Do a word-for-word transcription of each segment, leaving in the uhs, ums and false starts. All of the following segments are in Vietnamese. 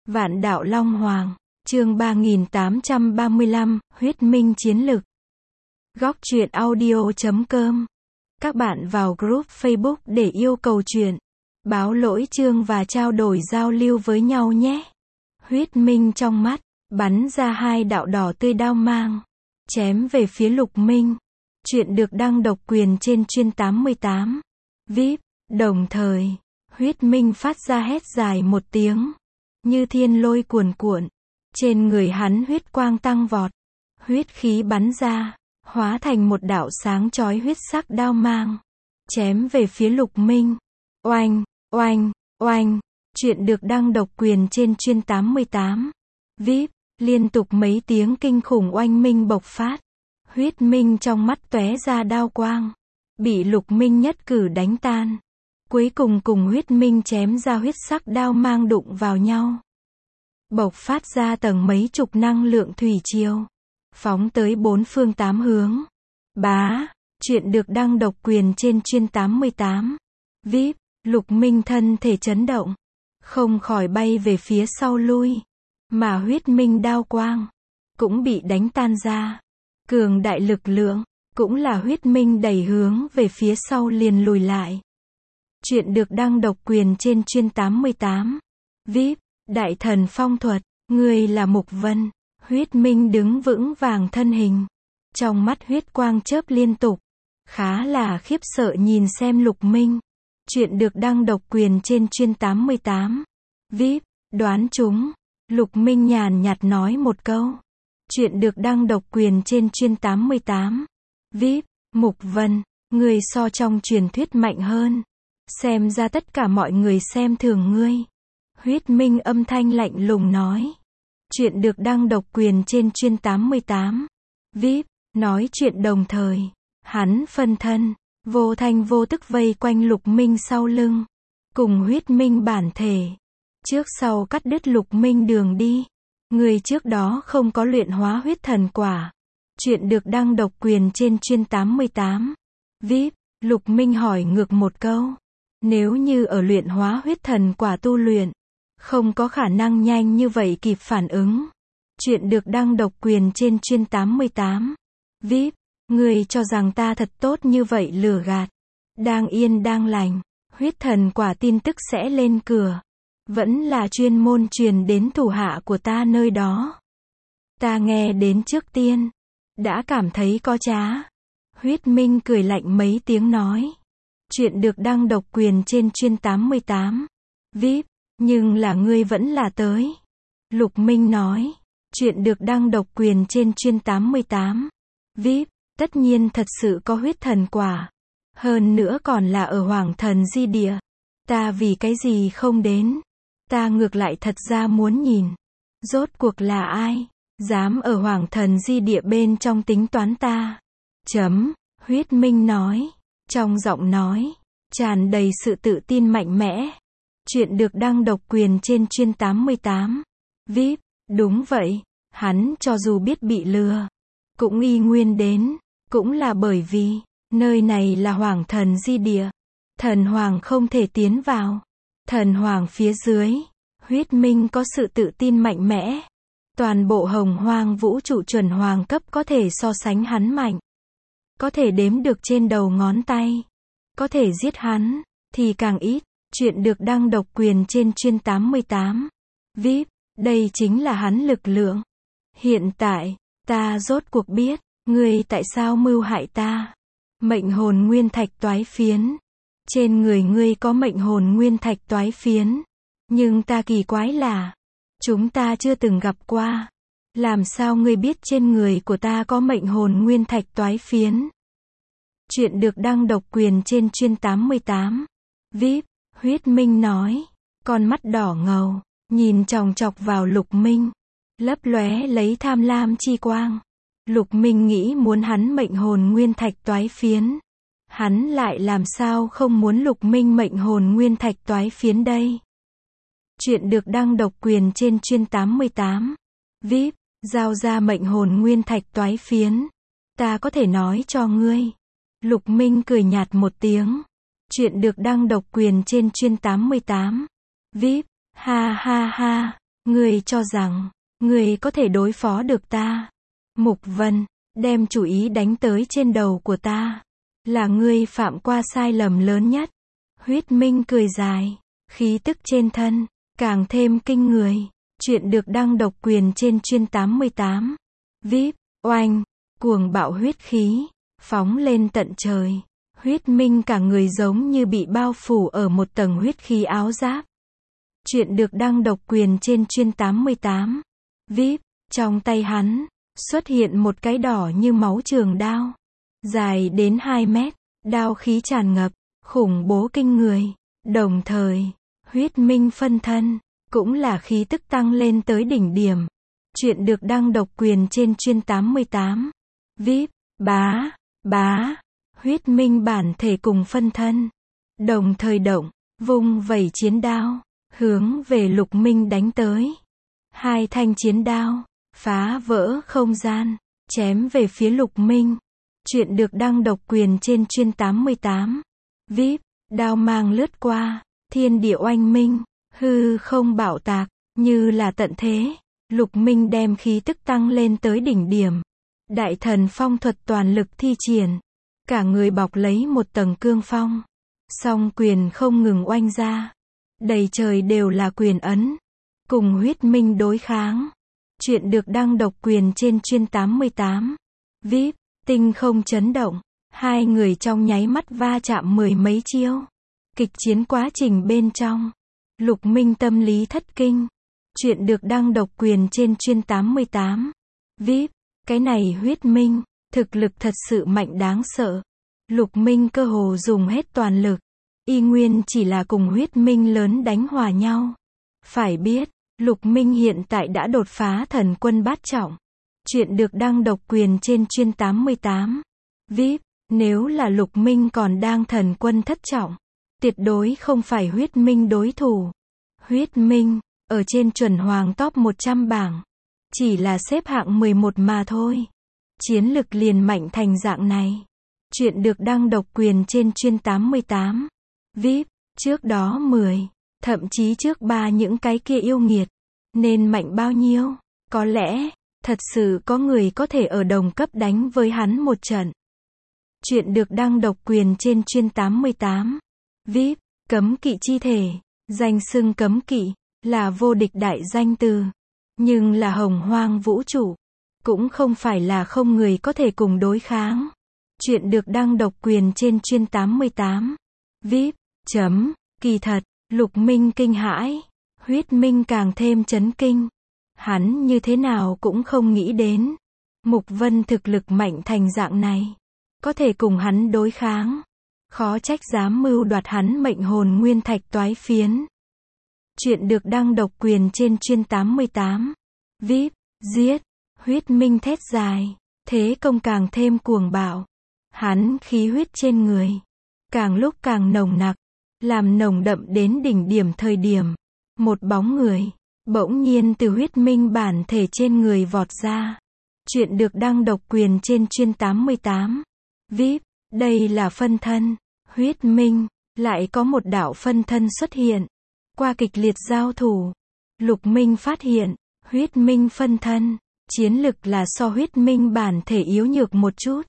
Vạn đạo Long Hoàng, chương ba nghìn tám trăm ba mươi lăm, huyết minh chiến lực. Góc truyện audio chấm com. Các bạn vào group Facebook để yêu cầu truyện, báo lỗi chương và trao đổi giao lưu với nhau nhé. Huyết minh trong mắt, bắn ra hai đạo đỏ tươi đao mang, chém về phía Lục Minh. Chuyện được đăng độc quyền trên chuyên tám mươi tám. vê i pê, đồng thời, huyết minh phát ra hét dài một tiếng. Như thiên lôi cuồn cuộn, trên người hắn huyết quang tăng vọt, huyết khí bắn ra, hóa thành một đạo sáng chói huyết sắc đao mang, chém về phía Lục Minh. Oanh, oanh, oanh, chuyện được đăng độc quyền trên chuyên tám mươi tám. vê i pê, liên tục mấy tiếng kinh khủng oanh minh bộc phát, huyết minh trong mắt tóe ra đao quang, bị Lục Minh nhất cử đánh tan. Cuối cùng cùng huyết minh chém ra huyết sắc đao mang đụng vào nhau, bộc phát ra tầng mấy chục năng lượng thủy triều, phóng tới bốn phương tám hướng. Bá, chuyện được đăng độc quyền trên chuyên tám mươi tám. vê i pê, Lục Minh thân thể chấn động, không khỏi bay về phía sau lui, mà huyết minh đao quang cũng bị đánh tan ra. Cường đại lực lượng, cũng là huyết minh đẩy hướng về phía sau liền lùi lại. Chuyện được đăng độc quyền trên chuyên tám mươi tám. vê i pê, Đại thần phong thuật, ngươi là Mục Vân. Huyết minh đứng vững vàng thân hình, trong mắt huyết quang chớp liên tục, khá là khiếp sợ nhìn xem Lục Minh. Chuyện được đăng độc quyền trên chuyên tám mươi tám. vê i pê, đoán chúng. Lục Minh nhàn nhạt nói một câu. Chuyện được đăng độc quyền trên chuyên tám mươi tám. vê i pê, Mục Vân, ngươi so trong truyền thuyết mạnh hơn. Xem ra tất cả mọi người xem thường ngươi. Huyết minh âm thanh lạnh lùng nói. Chuyện được đăng độc quyền trên chuyên tám mươi tám. vê i pê, nói chuyện đồng thời, hắn phân thân, vô thanh vô tức vây quanh Lục Minh sau lưng, cùng huyết minh bản thể, trước sau cắt đứt Lục Minh đường đi. Người trước đó không có luyện hóa huyết thần quả. Chuyện được đăng độc quyền trên chuyên tám mươi tám. vê i pê, Lục Minh hỏi ngược một câu. Nếu như ở luyện hóa huyết thần quả tu luyện, không có khả năng nhanh như vậy kịp phản ứng. Chuyện được đăng độc quyền trên chuyên tám mươi tám. vê i pê, người cho rằng ta thật tốt như vậy lừa gạt. Đang yên đang lành, huyết thần quả tin tức sẽ lên cửa. Vẫn là chuyên môn truyền đến thủ hạ của ta nơi đó. Ta nghe đến trước tiên, đã cảm thấy có trá. Huyết minh cười lạnh mấy tiếng nói. Chuyện được đăng độc quyền trên chuyên tám mươi tám. vê i pê, nhưng là ngươi vẫn là tới. Lục Minh nói. Chuyện được đăng độc quyền trên chuyên tám mươi tám. vê i pê, tất nhiên thật sự có huyết thần quả. Hơn nữa còn là ở Hoàng Thần Di Địa. Ta vì cái gì không đến? Ta ngược lại thật ra muốn nhìn. Rốt cuộc là ai? Dám ở Hoàng Thần Di Địa bên trong tính toán ta? Chấm, huyết minh nói. Trong giọng nói, tràn đầy sự tự tin mạnh mẽ. Chuyện được đăng độc quyền trên chuyên tám mươi tám. vê i pê, đúng vậy, hắn cho dù biết bị lừa, cũng y nguyên đến, cũng là bởi vì, nơi này là Hoàng Thần Di Địa. Thần Hoàng không thể tiến vào. Thần Hoàng phía dưới, huyết minh có sự tự tin mạnh mẽ. Toàn bộ hồng hoang vũ trụ chuẩn hoàng cấp có thể so sánh hắn mạnh. Có thể đếm được trên đầu ngón tay. Có thể giết hắn, thì càng ít. Chuyện được đăng độc quyền trên chuyên tám mươi tám. vê i pê, đây chính là hắn lực lượng. Hiện tại, ta rốt cuộc biết, ngươi tại sao mưu hại ta. Mệnh hồn nguyên thạch toái phiến. Trên người ngươi có mệnh hồn nguyên thạch toái phiến. Nhưng ta kỳ quái là, chúng ta chưa từng gặp qua. Làm sao ngươi biết trên người của ta có mệnh hồn nguyên thạch toái phiến? Chuyện được đăng độc quyền trên chuyên tám mươi tám. vê i pê, huyết minh nói. Con mắt đỏ ngầu, nhìn chòng chọc vào Lục Minh, lấp lóe lấy tham lam chi quang. Lục Minh nghĩ muốn hắn mệnh hồn nguyên thạch toái phiến. Hắn lại làm sao không muốn Lục Minh mệnh hồn nguyên thạch toái phiến đây? Chuyện được đăng độc quyền trên chuyên tám mươi tám. vê i pê, giao ra mệnh hồn nguyên thạch toái phiến. Ta có thể nói cho ngươi. Lục Minh cười nhạt một tiếng. Chuyện được đăng độc quyền trên chuyên tám mươi tám. vê i pê, ha ha ha. Ngươi cho rằng, ngươi có thể đối phó được ta. Mục Vân, đem chủ ý đánh tới trên đầu của ta. Là ngươi phạm qua sai lầm lớn nhất. Huyết Minh cười dài, khí tức trên thân, càng thêm kinh người. Chuyện được đăng độc quyền trên chuyên tám mươi tám. vê i pê, oanh, cuồng bạo huyết khí, phóng lên tận trời. Huyết Minh cả người giống như bị bao phủ ở một tầng huyết khí áo giáp. Chuyện được đăng độc quyền trên chuyên tám mươi tám. vê i pê, trong tay hắn, xuất hiện một cái đỏ như máu trường đao. Dài đến hai mét, đao khí tràn ngập, khủng bố kinh người. Đồng thời, Huyết Minh phân thân, cũng là khí tức tăng lên tới đỉnh điểm. Chuyện được đăng độc quyền trên chuyên tám mươi tám. vê i pê, bá, bá, Huyết Minh bản thể cùng phân thân. Đồng thời động, vung vẩy chiến đao, hướng về Lục Minh đánh tới. Hai thanh chiến đao, phá vỡ không gian, chém về phía Lục Minh. Chuyện được đăng độc quyền trên chuyên tám mươi tám. vê i pê, đao mang lướt qua, thiên địa oanh minh, hư không bạo tạc, như là tận thế. Lục Minh đem khí tức tăng lên tới đỉnh điểm. Đại thần phong thuật toàn lực thi triển. Cả người bọc lấy một tầng cương phong. Song quyền không ngừng oanh ra. Đầy trời đều là quyền ấn. Cùng Huyết Minh đối kháng. Chuyện được đăng độc quyền trên chuyên tám mươi tám. vê i pê, tinh không chấn động. Hai người trong nháy mắt va chạm mười mấy chiêu. Kịch chiến quá trình bên trong. Lục Minh tâm lý thất kinh. Chuyện được đăng độc quyền trên chuyên tám mươi tám. vê i pê, cái này Huyết Minh, thực lực thật sự mạnh đáng sợ. Lục Minh cơ hồ dùng hết toàn lực. Y nguyên chỉ là cùng Huyết Minh lớn đánh hòa nhau. Phải biết, Lục Minh hiện tại đã đột phá thần quân bát trọng. Chuyện được đăng độc quyền trên chuyên tám mươi tám. vê i pê, nếu là Lục Minh còn đang thần quân thất trọng, tuyệt đối không phải Huyết Minh đối thủ. Huyết Minh, ở trên chuẩn hoàng top một trăm bảng, chỉ là xếp hạng mười một mà thôi. Chiến lực liền mạnh thành dạng này. Chuyện được đăng độc quyền trên chuyên tám mươi tám. vê i pê, trước đó mười, thậm chí trước ba những cái kia yêu nghiệt. Nên mạnh bao nhiêu? Có lẽ, thật sự có người có thể ở đồng cấp đánh với hắn một trận. Chuyện được đăng độc quyền trên chuyên tám mươi tám. vê i pê, cấm kỵ chi thể, danh xưng cấm kỵ, là vô địch đại danh từ. Nhưng là hồng hoang vũ trụ, cũng không phải là không người có thể cùng đối kháng. Chuyện được đăng độc quyền trên chuyên tám mươi tám. vê i pê, chấm, kỳ thật, Lục Minh kinh hãi. Huyết Minh càng thêm chấn kinh. Hắn như thế nào cũng không nghĩ đến. Mục Vân thực lực mạnh thành dạng này. Có thể cùng hắn đối kháng. Khó trách dám mưu đoạt hắn mệnh hồn nguyên thạch toái phiến. Chuyện được đăng độc quyền trên chuyên tám mươi tám. vê i pê, giết. Huyết Minh thét dài. Thế công càng thêm cuồng bạo. Hắn khí huyết trên người. Càng lúc càng nồng nặc. Làm nồng đậm đến đỉnh điểm thời điểm. Một bóng người. Bỗng nhiên từ Huyết Minh bản thể trên người vọt ra. Chuyện được đăng độc quyền trên chuyên tám mươi tám. vê i pê, đây là phân thân. Huyết Minh, lại có một đạo phân thân xuất hiện. Qua kịch liệt giao thủ, Lục Minh phát hiện, Huyết Minh phân thân, chiến lực là so Huyết Minh bản thể yếu nhược một chút.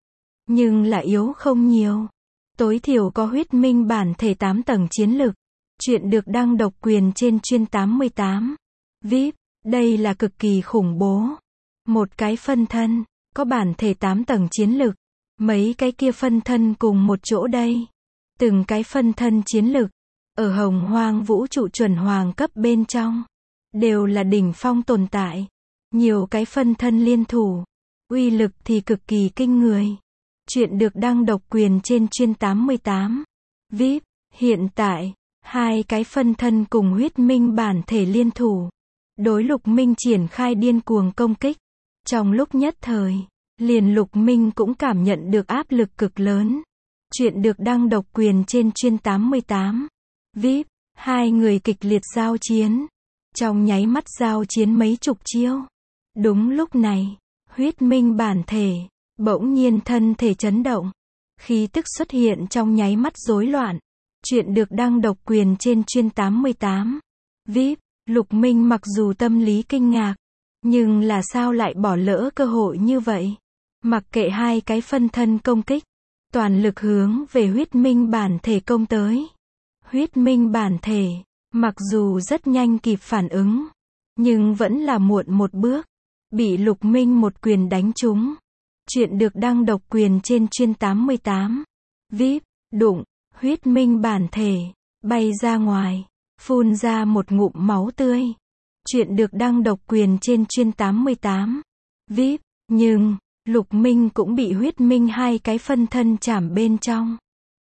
Nhưng là yếu không nhiều. Tối thiểu có Huyết Minh bản thể tám tầng chiến lực. Chuyện được đăng độc quyền trên chuyên tám mươi tám. vê i pê, đây là cực kỳ khủng bố. Một cái phân thân, có bản thể tám tầng chiến lực. Mấy cái kia phân thân cùng một chỗ đây. Từng cái phân thân chiến lực, ở hồng hoang vũ trụ chuẩn hoàng cấp bên trong, đều là đỉnh phong tồn tại. Nhiều cái phân thân liên thủ, uy lực thì cực kỳ kinh người. Chuyện được đăng độc quyền trên chuyên tám mươi tám. vê i pê, hiện tại, hai cái phân thân cùng Huyết Minh bản thể liên thủ. Đối Lục Minh triển khai điên cuồng công kích. Trong lúc nhất thời, liền Lục Minh cũng cảm nhận được áp lực cực lớn. Chuyện được đăng độc quyền trên chuyên tám mươi tám. vê i pê, hai người kịch liệt giao chiến. Trong nháy mắt giao chiến mấy chục chiêu. Đúng lúc này, Huyết Minh bản thể, bỗng nhiên thân thể chấn động. Khí tức xuất hiện trong nháy mắt rối loạn. Chuyện được đăng độc quyền trên chuyên tám mươi tám. vê i pê, Lục Minh mặc dù tâm lý kinh ngạc, nhưng là sao lại bỏ lỡ cơ hội như vậy? Mặc kệ hai cái phân thân công kích, toàn lực hướng về huyết minh bản thể công tới. Huyết minh bản thể, mặc dù rất nhanh kịp phản ứng, nhưng vẫn là muộn một bước, bị Lục Minh một quyền đánh trúng. Chuyện được đăng độc quyền trên chuyên tám mươi tám. vê i pê, đụng, huyết minh bản thể, bay ra ngoài, phun ra một ngụm máu tươi. Chuyện được đăng độc quyền trên chuyên tám mươi tám. vê i pê, nhưng, Lục Minh cũng bị huyết minh hai cái phân thân chảm bên trong.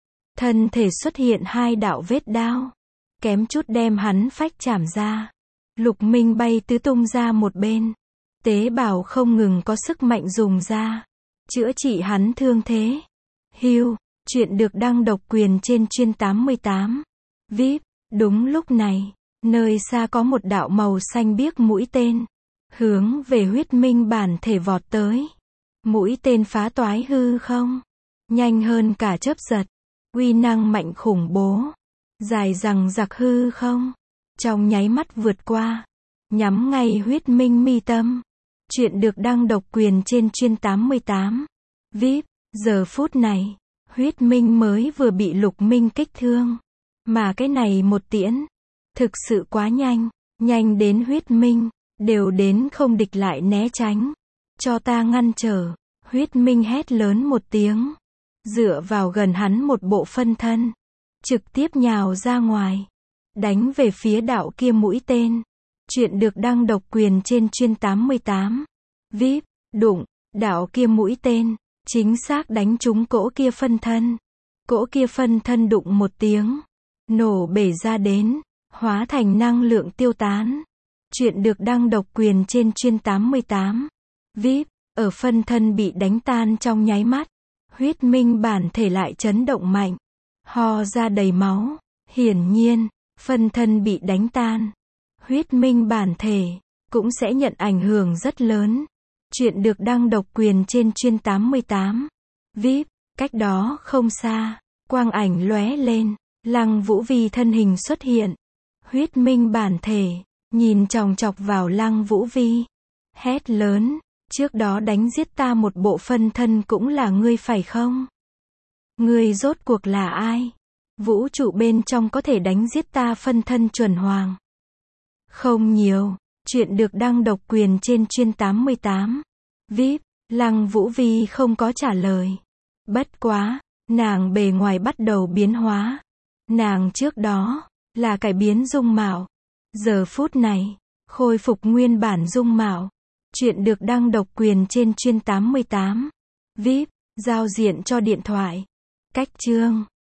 Thân thể xuất hiện hai đạo vết đao, kém chút đem hắn phách chảm ra. Lục Minh bay tứ tung ra một bên. Tế bào không ngừng có sức mạnh dùng ra, chữa trị hắn thương thế. Hưu, chuyện được đăng độc quyền trên chuyên tám mươi tám. vê i pê, đúng lúc này, nơi xa có một đạo màu xanh biếc mũi tên, hướng về huyết minh bản thể vọt tới. Mũi tên phá toái hư không, nhanh hơn cả chớp giật, uy năng mạnh khủng bố, dài rằng giặc hư không, trong nháy mắt vượt qua, nhắm ngay huyết minh mi tâm. Chuyện được đăng độc quyền trên chuyên tám mươi tám. vê i pê, giờ phút này, huyết minh mới vừa bị Lục Minh kích thương, mà cái này một tiễn, thực sự quá nhanh, nhanh đến huyết minh, đều đến không địch lại né tránh. Cho ta ngăn trở, huyết minh hét lớn một tiếng, dựa vào gần hắn một bộ phân thân, trực tiếp nhào ra ngoài, đánh về phía đạo kia mũi tên. Chuyện được đăng độc quyền trên chuyên tám mươi tám. vê i pê, đụng, đạo kia mũi tên, chính xác đánh trúng cỗ kia phân thân. Cỗ kia phân thân đụng một tiếng, nổ bể ra đến, hóa thành năng lượng tiêu tán. Chuyện được đăng độc quyền trên chuyên tám mươi tám. vê i pê, ở phân thân bị đánh tan trong nháy mắt, huyết minh bản thể lại chấn động mạnh, ho ra đầy máu. Hiển nhiên, phân thân bị đánh tan, huyết minh bản thể cũng sẽ nhận ảnh hưởng rất lớn. Chuyện được đăng độc quyền trên chuyên tám mươi tám. vê i pê, cách đó không xa, quang ảnh lóe lên, Lăng Vũ Vi thân hình xuất hiện. Huyết minh bản thể nhìn chòng chọc vào Lăng Vũ Vi, hét lớn, trước đó đánh giết ta một bộ phân thân cũng là ngươi phải không? Ngươi rốt cuộc là ai? Vũ trụ bên trong có thể đánh giết ta phân thân chuẩn hoàng? Không nhiều. Chuyện được đăng độc quyền trên chuyên tám mươi tám. vê i pê, Lăng Vũ Vi không có trả lời. Bất quá, nàng bề ngoài bắt đầu biến hóa. Nàng trước đó là cải biến dung mạo, giờ phút này khôi phục nguyên bản dung mạo. Chuyện được đăng độc quyền trên chuyên tám mươi tám. vê i pê, giao diện cho điện thoại. Cách chương